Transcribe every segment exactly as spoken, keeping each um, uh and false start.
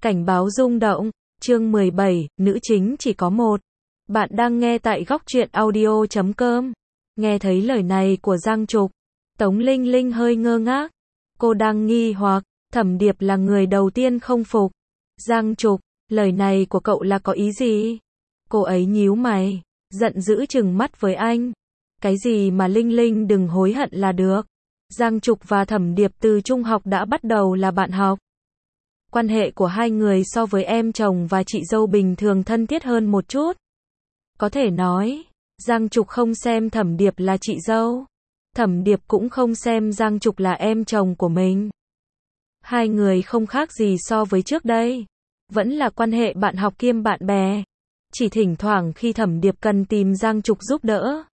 Cảnh báo rung động, chương mười bảy, nữ chính chỉ có một. Bạn đang nghe tại góc truyện audio chấm com. Nghe thấy lời này của Giang Trục, Tống Linh Linh hơi ngơ ngác. Cô đang nghi hoặc, Thẩm Điệp là người đầu tiên không phục. Giang Trục, lời này của cậu là có ý gì? Cô ấy nhíu mày, giận dữ trừng mắt với anh. Cái gì mà Linh Linh đừng hối hận là được. Giang Trục và Thẩm Điệp từ trung học đã bắt đầu là bạn học. Quan hệ của hai người so với em chồng và chị dâu bình thường thân thiết hơn một chút. Có thể nói, Giang Trục không xem Thẩm Điệp là chị dâu. Thẩm Điệp cũng không xem Giang Trục là em chồng của mình. Hai người không khác gì so với trước đây. Vẫn là quan hệ bạn học kiêm bạn bè. Chỉ thỉnh thoảng khi Thẩm Điệp cần tìm Giang Trục giúp đỡ,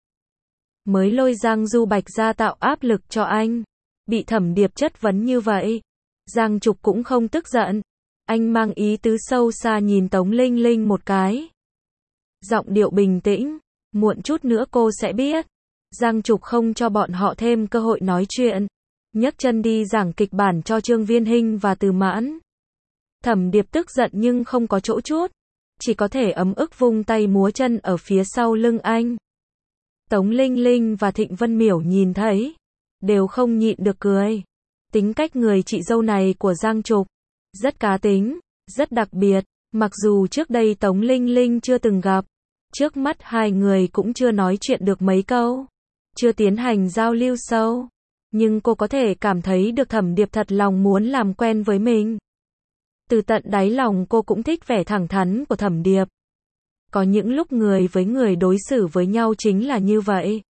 mới lôi Giang Du Bạch ra tạo áp lực cho anh. Bị Thẩm Điệp chất vấn như vậy, Giang Trục cũng không tức giận. Anh mang ý tứ sâu xa nhìn Tống Linh Linh một cái. Giọng điệu bình tĩnh, muộn chút nữa cô sẽ biết. Giang Trục không cho bọn họ thêm cơ hội nói chuyện. Nhấc chân đi giảng kịch bản cho Trương Viên Hinh và Từ Mãn. Thẩm Điệp tức giận nhưng không có chỗ chút. Chỉ có thể ấm ức vung tay múa chân ở phía sau lưng anh. Tống Linh Linh và Thịnh Vân Miểu nhìn thấy, đều không nhịn được cười. Tính cách người chị dâu này của Giang Trục rất cá tính, rất đặc biệt. Mặc dù trước đây Tống Linh Linh chưa từng gặp, trước mắt hai người cũng chưa nói chuyện được mấy câu, chưa tiến hành giao lưu sâu, nhưng cô có thể cảm thấy được Thẩm Điệp thật lòng muốn làm quen với mình. Từ tận đáy lòng cô cũng thích vẻ thẳng thắn của Thẩm Điệp. Có những lúc người với người đối xử với nhau chính là như vậy.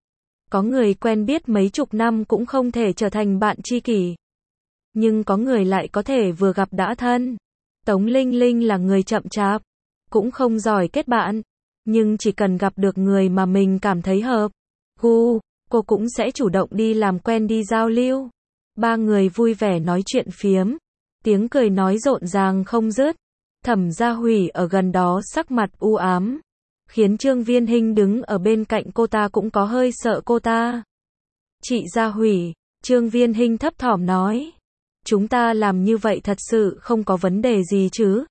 Có người quen biết mấy chục năm cũng không thể trở thành bạn tri kỷ. Nhưng có người lại có thể vừa gặp đã thân. Tống Linh Linh là người chậm chạp, cũng không giỏi kết bạn. Nhưng chỉ cần gặp được người mà mình cảm thấy hợp gu, cô cũng sẽ chủ động đi làm quen đi giao lưu. Ba người vui vẻ nói chuyện phiếm. Tiếng cười nói rộn ràng không dứt. Thẩm Gia Hủy ở gần đó sắc mặt u ám, khiến Trương Viên Hinh đứng ở bên cạnh cô ta cũng có hơi sợ cô ta. Chị Gia Hủy, Trương Viên Hinh thấp thỏm nói. Chúng ta làm như vậy thật sự không có vấn đề gì chứ?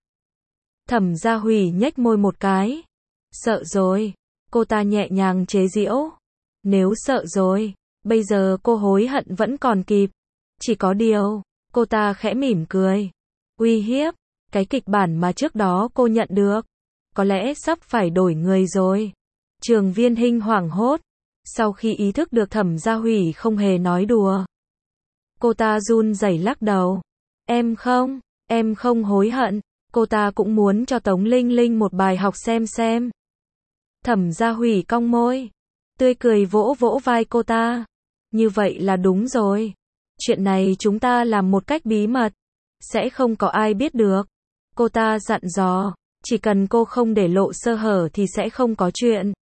Thẩm Gia Hủy nhếch môi một cái. Sợ rồi. Cô ta nhẹ nhàng chế giễu. Nếu sợ rồi, bây giờ cô hối hận vẫn còn kịp. Chỉ có điều, cô ta khẽ mỉm cười. Uy hiếp. Cái kịch bản mà trước đó cô nhận được, có lẽ sắp phải đổi người rồi. Trương Viên Hinh hoảng hốt, sau khi ý thức được Thẩm Gia Hủy không hề nói đùa. Cô ta run rẩy lắc đầu. Em không, em không hối hận. Cô ta cũng muốn cho Tống Linh Linh một bài học xem xem. Thẩm Gia Hủy cong môi, tươi cười vỗ vỗ vai cô ta. Như vậy là đúng rồi. Chuyện này chúng ta làm một cách bí mật, sẽ không có ai biết được. Cô ta dặn dò, chỉ cần cô không để lộ sơ hở thì sẽ không có chuyện.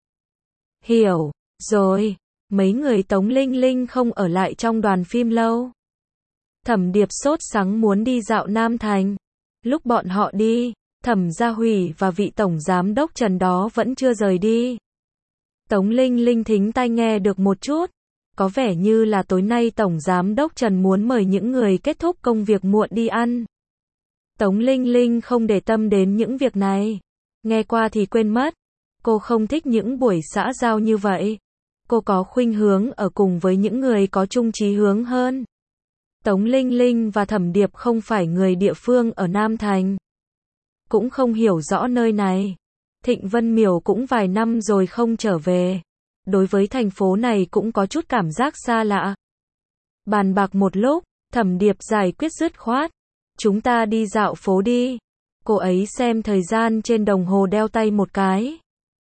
Hiểu rồi. Mấy người Tống Linh Linh không ở lại trong đoàn phim lâu. Thẩm Điệp sốt sắng muốn đi dạo Nam Thành. Lúc bọn họ đi, Thẩm Gia Hủy và vị tổng giám đốc Trần đó vẫn chưa rời đi. Tống Linh Linh thính tai nghe được một chút. Có vẻ như là tối nay tổng giám đốc Trần muốn mời những người kết thúc công việc muộn đi ăn. Tống Linh Linh không để tâm đến những việc này. Nghe qua thì quên mất. Cô không thích những buổi xã giao như vậy. Cô có khuynh hướng ở cùng với những người có chung chí hướng hơn. Tống Linh Linh và Thẩm Điệp không phải người địa phương ở Nam Thành, cũng không hiểu rõ nơi này. Thịnh Vân Miểu cũng vài năm rồi không trở về. Đối với thành phố này cũng có chút cảm giác xa lạ. Bàn bạc một lúc, Thẩm Điệp giải quyết dứt khoát. Chúng ta đi dạo phố đi. Cô ấy xem thời gian trên đồng hồ đeo tay một cái.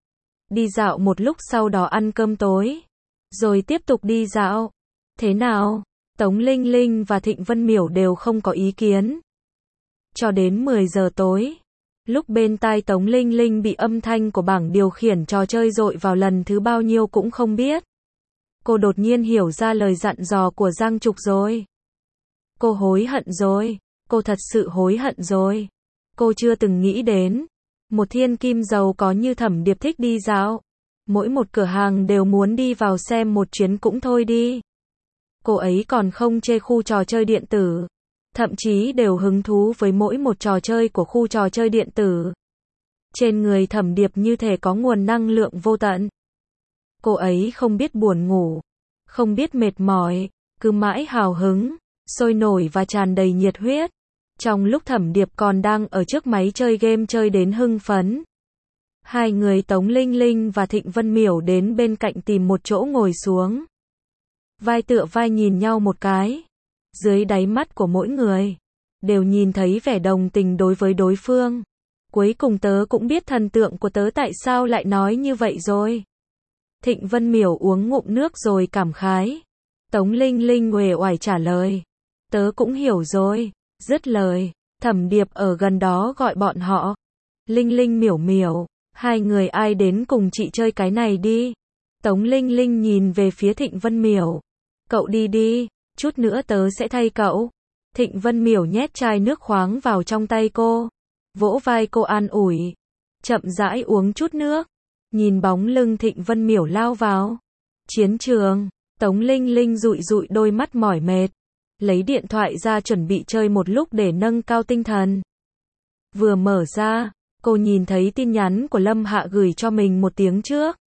Đi dạo một lúc sau đó ăn cơm tối. Rồi tiếp tục đi dạo. Thế nào? Tống Linh Linh và Thịnh Vân Miểu đều không có ý kiến. Cho đến mười giờ tối. Lúc bên tai Tống Linh Linh bị âm thanh của bảng điều khiển trò chơi dội vào lần thứ bao nhiêu cũng không biết. Cô đột nhiên hiểu ra lời dặn dò của Giang Trục rồi. Cô hối hận rồi. Cô thật sự hối hận rồi. Cô chưa từng nghĩ đến. Một thiên kim giàu có như Thẩm Điệp thích đi dạo. Mỗi một cửa hàng đều muốn đi vào xem một chuyến cũng thôi đi. Cô ấy còn không chê khu trò chơi điện tử. thậm chí đều hứng thú với mỗi một trò chơi của khu trò chơi điện tử. Trên người Thẩm Điệp như thể có nguồn năng lượng vô tận. Cô ấy không biết buồn ngủ, không biết mệt mỏi, cứ mãi hào hứng, sôi nổi và tràn đầy nhiệt huyết. Trong lúc Thẩm Điệp còn đang ở trước máy chơi game chơi đến hưng phấn, hai người Tống Linh Linh và Thịnh Vân Miểu đến bên cạnh tìm một chỗ ngồi xuống. Vai tựa vai nhìn nhau một cái. Dưới đáy mắt của mỗi người, đều nhìn thấy vẻ đồng tình đối với đối phương. Cuối cùng tớ cũng biết thần tượng của tớ tại sao lại nói như vậy rồi. Thịnh Vân Miểu uống ngụm nước rồi cảm khái. Tống Linh Linh uể oải trả lời. Tớ cũng hiểu rồi. Dứt lời, Thẩm Điệp ở gần đó gọi bọn họ. Linh Linh Miểu Miểu, hai người ai đến cùng chị chơi cái này đi. Tống Linh Linh nhìn về phía Thịnh Vân Miểu. Cậu đi đi, chút nữa tớ sẽ thay cậu. Thịnh Vân Miểu nhét chai nước khoáng vào trong tay cô, vỗ vai cô an ủi. Chậm rãi uống chút nước. Nhìn bóng lưng Thịnh Vân Miểu lao vào chiến trường, Tống Linh Linh dụi dụi đôi mắt mỏi mệt, lấy điện thoại ra chuẩn bị chơi một lúc để nâng cao tinh thần. Vừa mở ra, cô nhìn thấy tin nhắn của Lâm Hạ gửi cho mình một tiếng trước.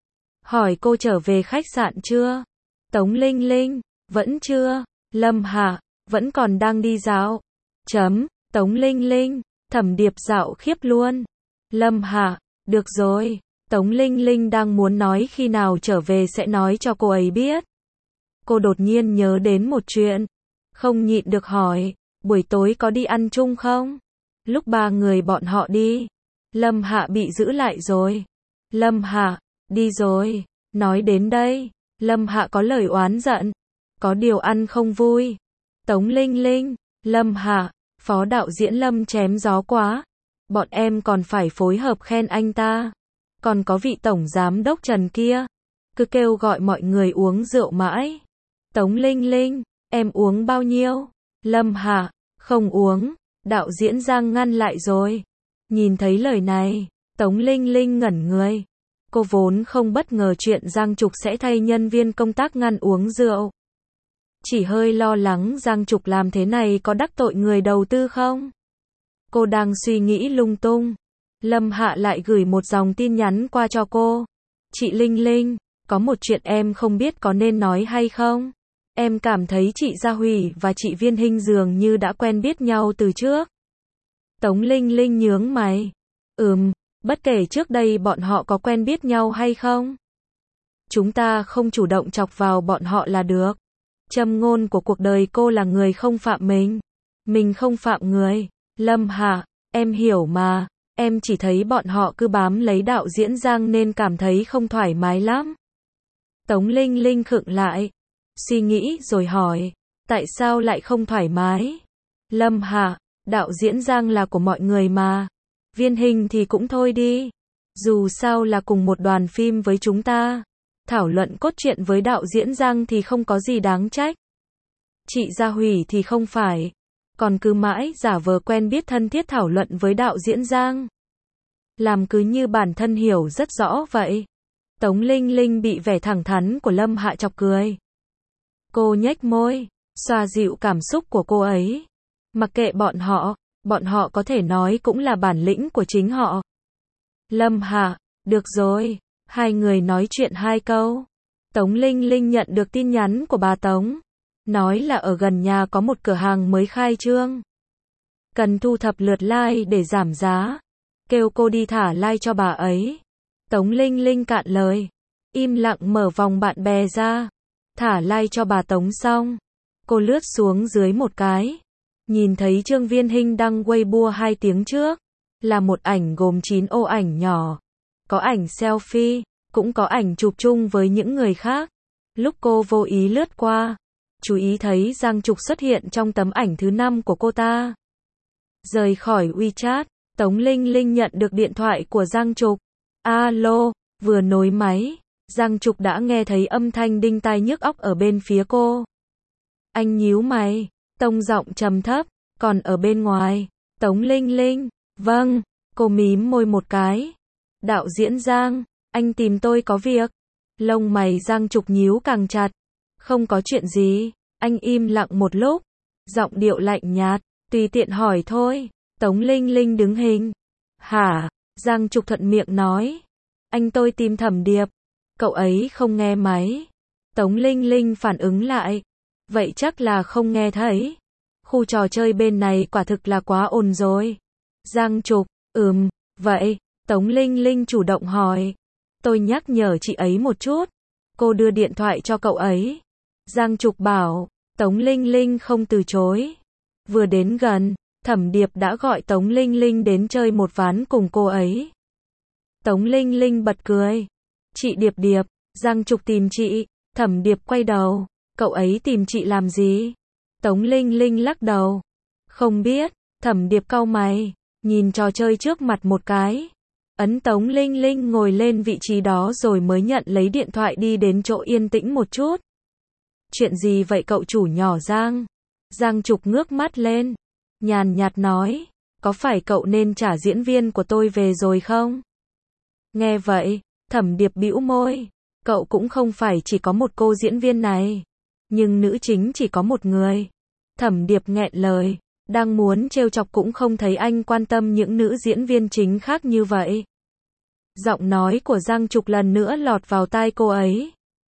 Hỏi cô trở về khách sạn chưa? Tống Linh Linh, vẫn chưa. Lâm Hạ, vẫn còn đang đi dạo. Chấm, Tống Linh Linh, Thẩm Điệp dạo khiếp luôn. Lâm Hạ, được rồi. Tống Linh Linh đang muốn nói khi nào trở về sẽ nói cho cô ấy biết. Cô đột nhiên nhớ đến một chuyện, không nhịn được hỏi, buổi tối có đi ăn chung không? Lúc ba người bọn họ đi, Lâm Hạ bị giữ lại rồi. Lâm Hạ, đi rồi. Nói đến đây, Lâm Hạ có lời oán giận. Có điều ăn không vui. Tống Linh Linh, Lâm Hạ, phó đạo diễn Lâm chém gió quá. Bọn em còn phải phối hợp khen anh ta. Còn có vị tổng giám đốc Trần kia, cứ kêu gọi mọi người uống rượu mãi. Tống Linh Linh, em uống bao nhiêu? Lâm Hạ, không uống. Đạo diễn Giang ngăn lại rồi. Nhìn thấy lời này, Tống Linh Linh ngẩn người. Cô vốn không bất ngờ chuyện Giang Trục sẽ thay nhân viên công tác ngăn uống rượu. Chỉ hơi lo lắng Giang Trục làm thế này có đắc tội người đầu tư không? Cô đang suy nghĩ lung tung. Lâm Hạ lại gửi một dòng tin nhắn qua cho cô. Chị Linh Linh, có một chuyện em không biết có nên nói hay không? Em cảm thấy chị Gia Hủy và chị Viên Hinh dường như đã quen biết nhau từ trước. Tống Linh Linh nhướng mày. Ừm, bất kể trước đây bọn họ có quen biết nhau hay không. Chúng ta không chủ động chọc vào bọn họ là được. Châm ngôn của cuộc đời cô là người không phạm mình. Mình không phạm người. Lâm Hạ, em hiểu mà. Em chỉ thấy bọn họ cứ bám lấy đạo diễn Giang nên cảm thấy không thoải mái lắm. Tống Linh Linh khựng lại, suy nghĩ rồi hỏi, tại sao lại không thoải mái? Lâm Hạ, đạo diễn Giang là của mọi người mà. Viên Hinh thì cũng thôi đi. Dù sao là cùng một đoàn phim với chúng ta. Thảo luận cốt truyện với đạo diễn Giang thì không có gì đáng trách. Chị Gia Hủy thì không phải. Còn cứ mãi giả vờ quen biết thân thiết thảo luận với đạo diễn Giang. Làm cứ như bản thân hiểu rất rõ vậy. Tống Linh Linh bị vẻ thẳng thắn của Lâm Hạ chọc cười. Cô nhếch môi, xoa dịu cảm xúc của cô ấy. Mặc kệ bọn họ, bọn họ có thể nói cũng là bản lĩnh của chính họ. Lâm Hạ, được rồi, hai người nói chuyện hai câu. Tống Linh Linh nhận được tin nhắn của bà Tống. Nói là ở gần nhà có một cửa hàng mới khai trương. Cần thu thập lượt like để giảm giá. Kêu cô đi thả like cho bà ấy. Tống Linh Linh cạn lời. Im lặng mở vòng bạn bè ra. Thả like cho bà Tống xong. Cô lướt xuống dưới một cái. Nhìn thấy Trương Viên Hinh đăng Weibo hai tiếng trước. Là một ảnh gồm chín ô ảnh nhỏ. Có ảnh selfie, cũng có ảnh chụp chung với những người khác. Lúc cô vô ý lướt qua, chú ý thấy Giang Trục xuất hiện trong tấm ảnh thứ năm của cô ta. Rời khỏi WeChat, Tống Linh Linh nhận được điện thoại của Giang Trục. Alo, vừa nối máy, Giang Trục đã nghe thấy âm thanh đinh tai nhức óc ở bên phía cô. Anh nhíu mày, tông giọng trầm thấp, còn ở bên ngoài, Tống Linh Linh, vâng, cô mím môi một cái. Đạo diễn Giang, anh tìm tôi có việc. Lông mày Giang Trục nhíu càng chặt. Không có chuyện gì, anh im lặng một lúc. Giọng điệu lạnh nhạt, tùy tiện hỏi thôi. Tống Linh Linh đứng hình. Hả? Giang Trục thuận miệng nói. Anh tôi tìm Thẩm Điệp. Cậu ấy không nghe máy. Tống Linh Linh phản ứng lại. Vậy chắc là không nghe thấy. Khu trò chơi bên này quả thực là quá ồn rồi. Giang Trục, ừm, vậy. Tống Linh Linh chủ động hỏi. Tôi nhắc nhở chị ấy một chút. Cô đưa điện thoại cho cậu ấy. Giang Trục bảo. Tống Linh Linh không từ chối. Vừa đến gần, Thẩm Điệp đã gọi Tống Linh Linh đến chơi một ván cùng cô ấy. Tống Linh Linh bật cười. Chị Điệp Điệp, Giang Trục tìm chị. Thẩm Điệp quay đầu. Cậu ấy tìm chị làm gì? Tống Linh Linh lắc đầu. Không biết. Thẩm Điệp cau mày, nhìn trò chơi trước mặt một cái. Ấn Tống Linh Linh ngồi lên vị trí đó rồi mới nhận lấy điện thoại đi đến chỗ yên tĩnh một chút. Chuyện gì vậy cậu chủ nhỏ Giang? Giang Trục ngước mắt lên, nhàn nhạt nói, có phải cậu nên trả diễn viên của tôi về rồi không? Nghe vậy, Thẩm Điệp bĩu môi, cậu cũng không phải chỉ có một cô diễn viên này, nhưng nữ chính chỉ có một người. Thẩm Điệp nghẹn lời, đang muốn trêu chọc cũng không thấy anh quan tâm những nữ diễn viên chính khác như vậy. Giọng nói của Giang Trục lần nữa lọt vào tai cô ấy.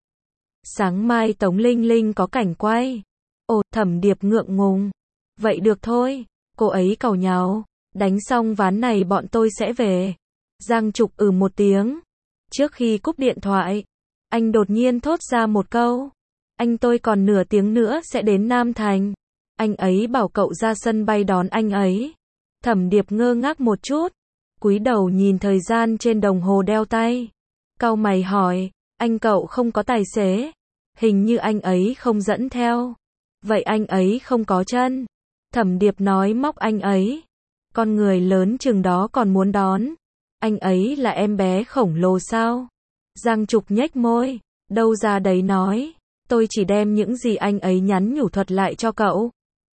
Sáng mai Tống Linh Linh có cảnh quay. Ồ, Thẩm Điệp ngượng ngùng. Vậy được thôi. Cô ấy càu nhàu. Đánh xong ván này bọn tôi sẽ về. Giang Trục ừ một tiếng. Trước khi cúp điện thoại, anh đột nhiên thốt ra một câu. Anh tôi còn nửa tiếng nữa sẽ đến Nam Thành. Anh ấy bảo cậu ra sân bay đón anh ấy. Thẩm Điệp ngơ ngác một chút, cúi đầu nhìn thời gian trên đồng hồ đeo tay. Cau mày hỏi, anh cậu không có tài xế? Hình như anh ấy không dẫn theo. Vậy anh ấy không có chân. Thẩm Điệp nói móc anh ấy. Con người lớn chừng đó còn muốn đón. Anh ấy là em bé khổng lồ sao? Giang Trục nhếch môi, đâu ra đấy nói. Tôi chỉ đem những gì anh ấy nhắn nhủ thuật lại cho cậu.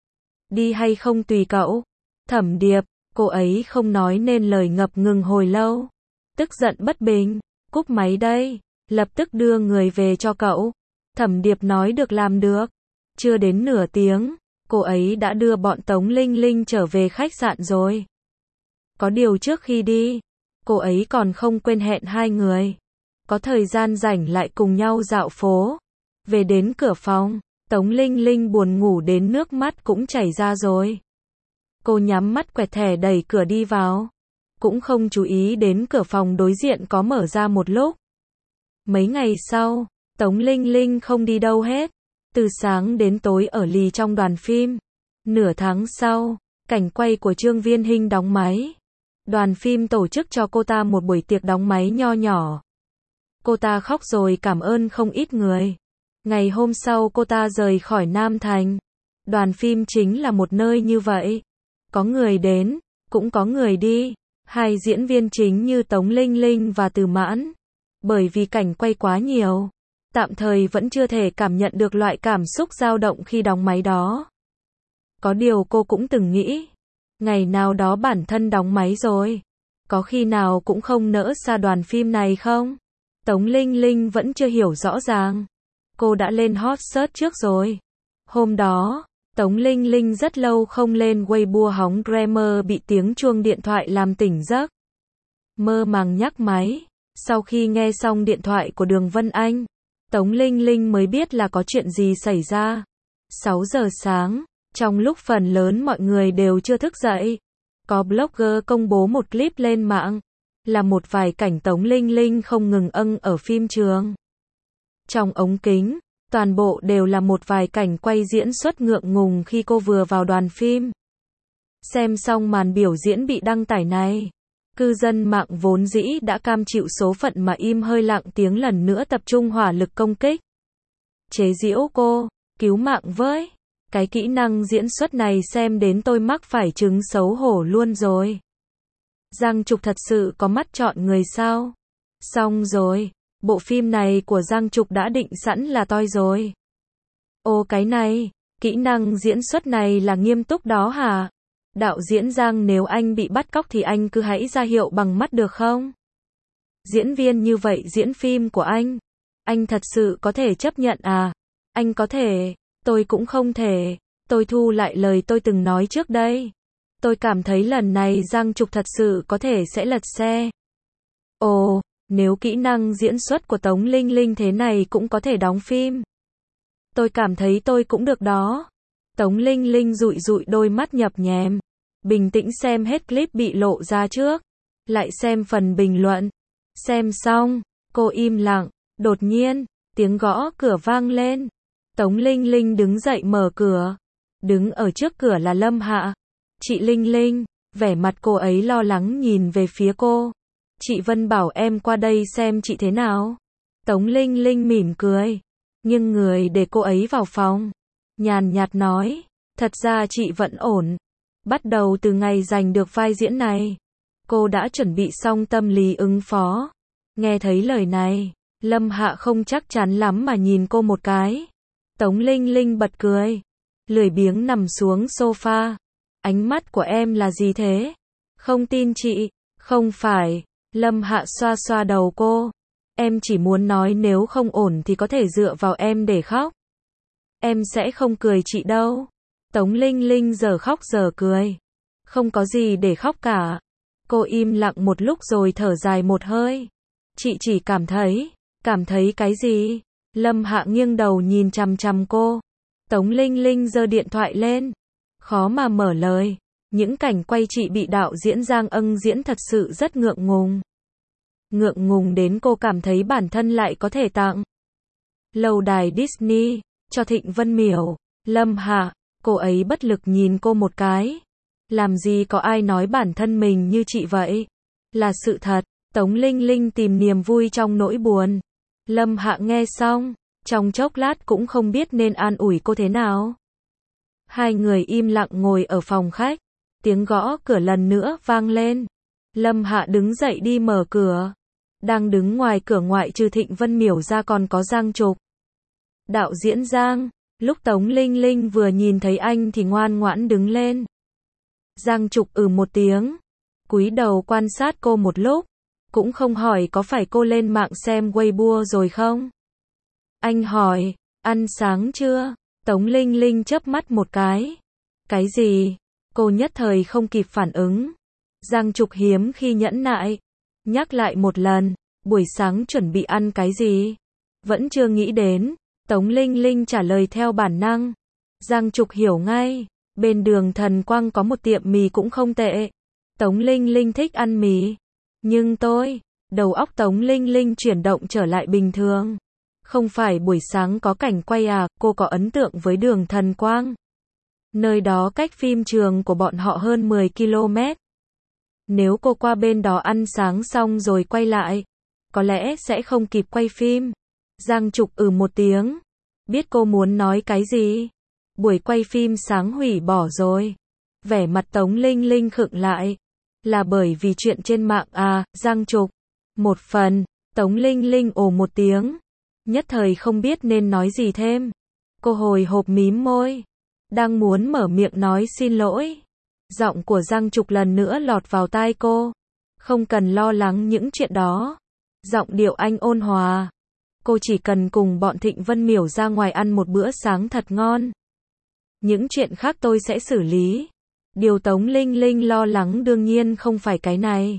Đi hay không tùy cậu. Thẩm Điệp, cô ấy không nói nên lời ngập ngừng hồi lâu. Tức giận bất bình, cúp máy đây, lập tức đưa người về cho cậu. Thẩm Điệp nói được làm được. Chưa đến nửa tiếng, cô ấy đã đưa bọn Tống Linh Linh trở về khách sạn rồi. Có điều trước khi đi, cô ấy còn không quên hẹn hai người. Có thời gian rảnh lại cùng nhau dạo phố. Về đến cửa phòng, Tống Linh Linh buồn ngủ đến nước mắt cũng chảy ra rồi. Cô nhắm mắt quẹt thẻ đẩy cửa đi vào. Cũng không chú ý đến cửa phòng đối diện có mở ra một lúc. Mấy ngày sau, Tống Linh Linh không đi đâu hết. Từ sáng đến tối ở lì trong đoàn phim. Nửa tháng sau, cảnh quay của Trương Viên Hinh đóng máy. Đoàn phim tổ chức cho cô ta một buổi tiệc đóng máy nho nhỏ. Cô ta khóc rồi cảm ơn không ít người. Ngày hôm sau cô ta rời khỏi Nam Thành. Đoàn phim chính là một nơi như vậy. Có người đến, cũng có người đi. Hai diễn viên chính như Tống Linh Linh và Từ Mãn. Bởi vì cảnh quay quá nhiều, tạm thời vẫn chưa thể cảm nhận được loại cảm xúc dao động khi đóng máy đó. Có điều cô cũng từng nghĩ, ngày nào đó bản thân đóng máy rồi, có khi nào cũng không nỡ xa đoàn phim này không? Tống Linh Linh vẫn chưa hiểu rõ ràng. Cô đã lên hot search trước rồi. Hôm đó, Tống Linh Linh rất lâu không lên Weibo hóng Grammar bị tiếng chuông điện thoại làm tỉnh giấc. Mơ màng nhấc máy. Sau khi nghe xong điện thoại của Đường Vân Anh, Tống Linh Linh mới biết là có chuyện gì xảy ra. sáu giờ sáng, trong lúc phần lớn mọi người đều chưa thức dậy, có blogger công bố một clip lên mạng, là một vài cảnh Tống Linh Linh không ngừng âng ở phim trường. Trong ống kính, toàn bộ đều là một vài cảnh quay diễn xuất ngượng ngùng khi cô vừa vào đoàn phim. Xem xong màn biểu diễn bị đăng tải này, cư dân mạng vốn dĩ đã cam chịu số phận mà im hơi lặng tiếng lần nữa tập trung hỏa lực công kích. Chế giễu cô, cứu mạng với. Cái kỹ năng diễn xuất này xem đến tôi mắc phải chứng xấu hổ luôn rồi. Giang Trục thật sự có mắt chọn người sao? Xong rồi, bộ phim này của Giang Trục đã định sẵn là toi rồi. Ô cái này, kỹ năng diễn xuất này là nghiêm túc đó hả? Đạo diễn Giang, nếu anh bị bắt cóc thì anh cứ hãy ra hiệu bằng mắt được không? Diễn viên như vậy diễn phim của anh, anh thật sự có thể chấp nhận à? Anh có thể, tôi cũng không thể. Tôi thu lại lời tôi từng nói trước đây. Tôi cảm thấy lần này Giang Trục thật sự có thể sẽ lật xe. Ồ, nếu kỹ năng diễn xuất của Tống Linh Linh thế này cũng có thể đóng phim. Tôi cảm thấy tôi cũng được đó. Tống Linh Linh dụi dụi đôi mắt nhập nhèm. Bình tĩnh xem hết clip bị lộ ra trước. Lại xem phần bình luận. Xem xong, cô im lặng. Đột nhiên, tiếng gõ cửa vang lên. Tống Linh Linh đứng dậy mở cửa. Đứng ở trước cửa là Lâm Hạ. Chị Linh Linh, vẻ mặt cô ấy lo lắng nhìn về phía cô. Chị Vân bảo em qua đây xem chị thế nào. Tống Linh Linh mỉm cười. Nhưng người để cô ấy vào phòng. Nhàn nhạt nói. Thật ra chị vẫn ổn. Bắt đầu từ ngày giành được vai diễn này. Cô đã chuẩn bị xong tâm lý ứng phó. Nghe thấy lời này. Lâm Hạ không chắc chắn lắm mà nhìn cô một cái. Tống Linh Linh bật cười. Lười biếng nằm xuống sofa. Ánh mắt của em là gì thế? Không tin chị. Không phải. Lâm Hạ xoa xoa đầu cô. Em chỉ muốn nói nếu không ổn thì có thể dựa vào em để khóc. Em sẽ không cười chị đâu. Tống Linh Linh giờ khóc giờ cười. Không có gì để khóc cả. Cô im lặng một lúc rồi thở dài một hơi. Chị chỉ cảm thấy. Cảm thấy cái gì? Lâm Hạ nghiêng đầu nhìn chằm chằm cô. Tống Linh Linh giơ điện thoại lên. Khó mà mở lời. Những cảnh quay chị bị đạo diễn Giang Ân diễn thật sự rất ngượng ngùng. Ngượng ngùng đến cô cảm thấy bản thân lại có thể tặng lâu đài Disney cho Thịnh Vân Miểu. Lâm Hạ, cô ấy bất lực nhìn cô một cái. Làm gì có ai nói bản thân mình như chị vậy? Là sự thật. Tống Linh Linh tìm niềm vui trong nỗi buồn. Lâm Hạ nghe xong, trong chốc lát cũng không biết nên an ủi cô thế nào. Hai người im lặng ngồi ở phòng khách. Tiếng gõ cửa lần nữa vang lên. Lâm Hạ đứng dậy đi mở cửa. Đang đứng ngoài cửa ngoại trừ Thịnh Vân Miểu ra còn có Giang Trục. Đạo diễn Giang, lúc Tống Linh Linh vừa nhìn thấy anh thì ngoan ngoãn đứng lên. Giang Trục ừ một tiếng. Cúi đầu quan sát cô một lúc. Cũng không hỏi có phải cô lên mạng xem Weibo rồi không? Anh hỏi, ăn sáng chưa? Tống Linh Linh chớp mắt một cái. Cái gì? Cô nhất thời không kịp phản ứng. Giang Trục hiếm khi nhẫn nại. Nhắc lại một lần, buổi sáng chuẩn bị ăn cái gì? Vẫn chưa nghĩ đến. Tống Linh Linh trả lời theo bản năng. Giang Trục hiểu ngay. Bên đường Thần Quang có một tiệm mì cũng không tệ. Tống Linh Linh thích ăn mì. Nhưng tôi, đầu óc Tống Linh Linh chuyển động trở lại bình thường. Không phải buổi sáng có cảnh quay à, cô có ấn tượng với đường Thần Quang. Nơi đó cách phim trường của bọn họ hơn mười ki lô mét. Nếu cô qua bên đó ăn sáng xong rồi quay lại, có lẽ sẽ không kịp quay phim. Giang Trục ừ một tiếng. Biết cô muốn nói cái gì? Buổi quay phim sáng hủy bỏ rồi. Vẻ mặt Tống Linh Linh khựng lại. Là bởi vì chuyện trên mạng à, Giang Trục. Một phần, Tống Linh Linh ồ một tiếng. Nhất thời không biết nên nói gì thêm. Cô hồi hộp mím môi. Đang muốn mở miệng nói xin lỗi. Giọng của Giang Trục lần nữa lọt vào tai cô. Không cần lo lắng những chuyện đó. Giọng điệu anh ôn hòa. Cô chỉ cần cùng bọn Thịnh Vân Miểu ra ngoài ăn một bữa sáng thật ngon. Những chuyện khác tôi sẽ xử lý. Điều Tống Linh Linh lo lắng đương nhiên không phải cái này.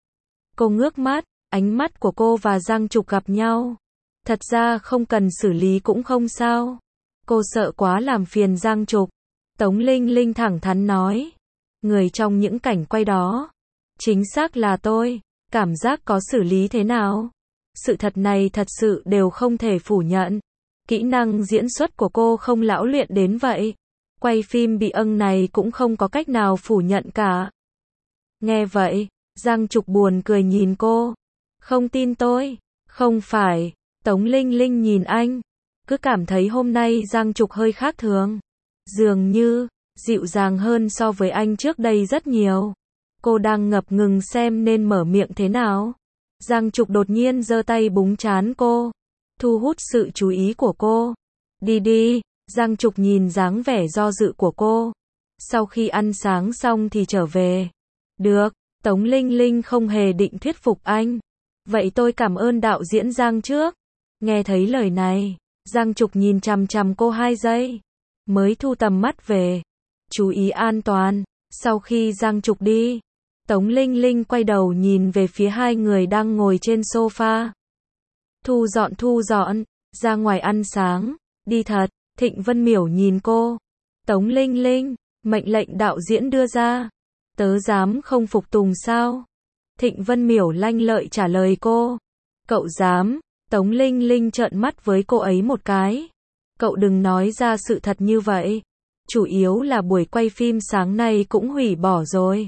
Cô ngước mắt, ánh mắt của cô và Giang Trục gặp nhau. Thật ra không cần xử lý cũng không sao. Cô sợ quá làm phiền Giang Trục. Tống Linh Linh thẳng thắn nói. Người trong những cảnh quay đó. Chính xác là tôi. Cảm giác có xử lý thế nào? Sự thật này thật sự đều không thể phủ nhận. Kỹ năng diễn xuất của cô không lão luyện đến vậy. Quay phim bị âng này cũng không có cách nào phủ nhận cả. Nghe vậy, Giang Trục buồn cười nhìn cô. Không tin tôi. Không phải. Tống Linh Linh nhìn anh. Cứ cảm thấy hôm nay Giang Trục hơi khác thường. Dường như, dịu dàng hơn so với anh trước đây rất nhiều. Cô đang ngập ngừng xem nên mở miệng thế nào. Giang Trục đột nhiên giơ tay búng trán cô. Thu hút sự chú ý của cô. Đi đi. Giang Trục nhìn dáng vẻ do dự của cô. Sau khi ăn sáng xong thì trở về. Được. Tống Linh Linh không hề định thuyết phục anh. Vậy tôi cảm ơn đạo diễn Giang trước. Nghe thấy lời này, Giang Trục nhìn chằm chằm cô hai giây. mới thu tầm mắt về. Chú ý an toàn. Sau khi Giang Trục đi, Tống Linh Linh quay đầu nhìn về phía hai người đang ngồi trên sofa. Thu dọn thu dọn, ra ngoài ăn sáng, đi thật. Thịnh Vân Miểu nhìn cô. Tống Linh Linh, mệnh lệnh đạo diễn đưa ra. Tớ dám không phục tùng sao? Thịnh Vân Miểu lanh lợi trả lời cô. Cậu dám? Tống Linh Linh trợn mắt với cô ấy một cái. Cậu đừng nói ra sự thật như vậy. Chủ yếu là buổi quay phim sáng nay cũng hủy bỏ rồi.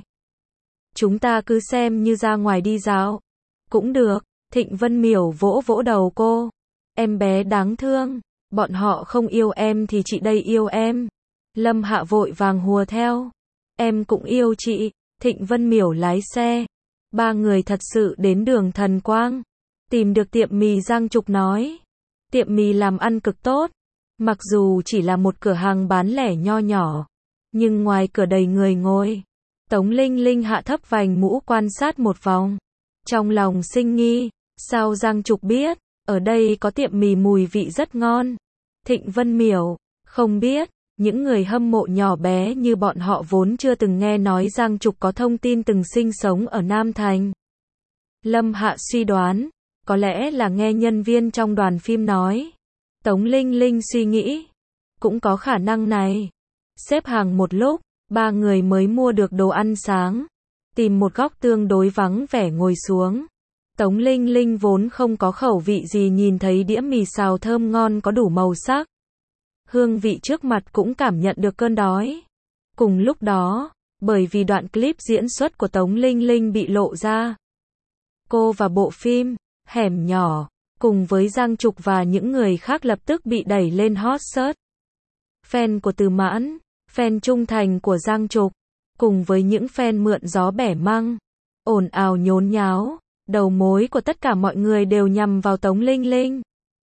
Chúng ta cứ xem như ra ngoài đi dạo. Cũng được. Thịnh Vân Miểu vỗ vỗ đầu cô. Em bé đáng thương. Bọn họ không yêu em thì chị đây yêu em. Lâm Hạ vội vàng hùa theo. Em cũng yêu chị. Thịnh Vân Miểu lái xe. Ba người thật sự đến đường Thần Quang. Tìm được tiệm mì Giang Trục nói. Tiệm mì làm ăn cực tốt. Mặc dù chỉ là một cửa hàng bán lẻ nho nhỏ, nhưng ngoài cửa đầy người ngồi. Tống Linh Linh hạ thấp vành mũ quan sát một vòng. Trong lòng sinh nghi. Sao Giang Trục biết? Ở đây có tiệm mì mùi vị rất ngon. Thịnh Vân Miểu. Không biết. Những người hâm mộ nhỏ bé như bọn họ vốn chưa từng nghe nói Giang Trục có thông tin từng sinh sống ở Nam Thành. Lâm Hạ suy đoán. Có lẽ là nghe nhân viên trong đoàn phim nói. Tống Linh Linh suy nghĩ. Cũng có khả năng này. Xếp hàng một lúc, ba người mới mua được đồ ăn sáng. Tìm một góc tương đối vắng vẻ ngồi xuống. Tống Linh Linh vốn không có khẩu vị gì nhìn thấy đĩa mì xào thơm ngon có đủ màu sắc. Hương vị trước mặt cũng cảm nhận được cơn đói. Cùng lúc đó, bởi vì đoạn clip diễn xuất của Tống Linh Linh bị lộ ra. Cô và bộ phim Hẻm Nhỏ, cùng với Giang Trục và những người khác lập tức bị đẩy lên hot search. Fan của Từ Mãn, fan trung thành của Giang Trục, cùng với những fan mượn gió bẻ măng, ồn ào nhốn nháo, đầu mối của tất cả mọi người đều nhằm vào Tống Linh Linh.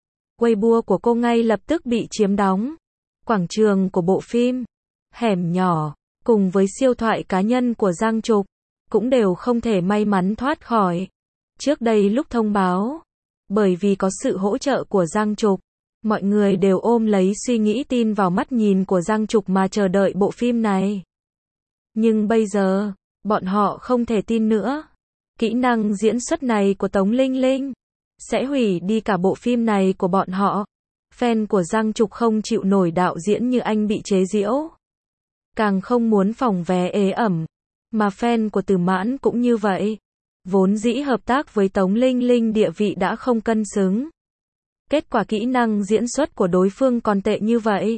Weibo của cô ngay lập tức bị chiếm đóng. Quảng trường của bộ phim Hẻm Nhỏ, cùng với siêu thoại cá nhân của Giang Trục, cũng đều không thể may mắn thoát khỏi. Trước đây lúc thông báo, bởi vì có sự hỗ trợ của Giang Trục, mọi người đều ôm lấy suy nghĩ tin vào mắt nhìn của Giang Trục mà chờ đợi bộ phim này. Nhưng bây giờ, bọn họ không thể tin nữa. Kỹ năng diễn xuất này của Tống Linh Linh sẽ hủy đi cả bộ phim này của bọn họ. Fan của Giang Trục không chịu nổi đạo diễn như anh bị chế giễu. Càng không muốn phòng vé ế ẩm. Mà fan của Từ Mãn cũng như vậy. Vốn dĩ hợp tác với Tống Linh Linh địa vị đã không cân xứng. Kết quả kỹ năng diễn xuất của đối phương còn tệ như vậy.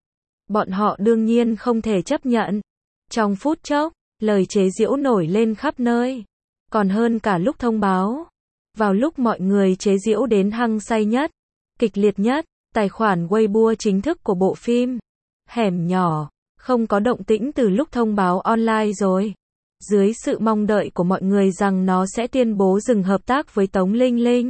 Bọn họ đương nhiên không thể chấp nhận. Trong phút chốc, lời chế giễu nổi lên khắp nơi. Còn hơn cả lúc thông báo. Vào lúc mọi người chế giễu đến hăng say nhất, kịch liệt nhất, tài khoản Weibo chính thức của bộ phim Hẻm Nhỏ không có động tĩnh từ lúc thông báo online rồi. Dưới sự mong đợi của mọi người rằng nó sẽ tuyên bố dừng hợp tác với Tống Linh Linh.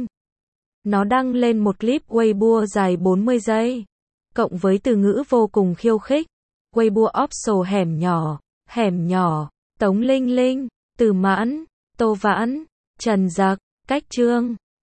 Nó đăng lên một clip Weibo dài bốn mươi giây. Cộng với từ ngữ vô cùng khiêu khích. Weibo official Hẻm Nhỏ, Hẻm Nhỏ, Tống Linh Linh, Từ Mãn, Tô Vãn, Trần Dặc, Cách Trương.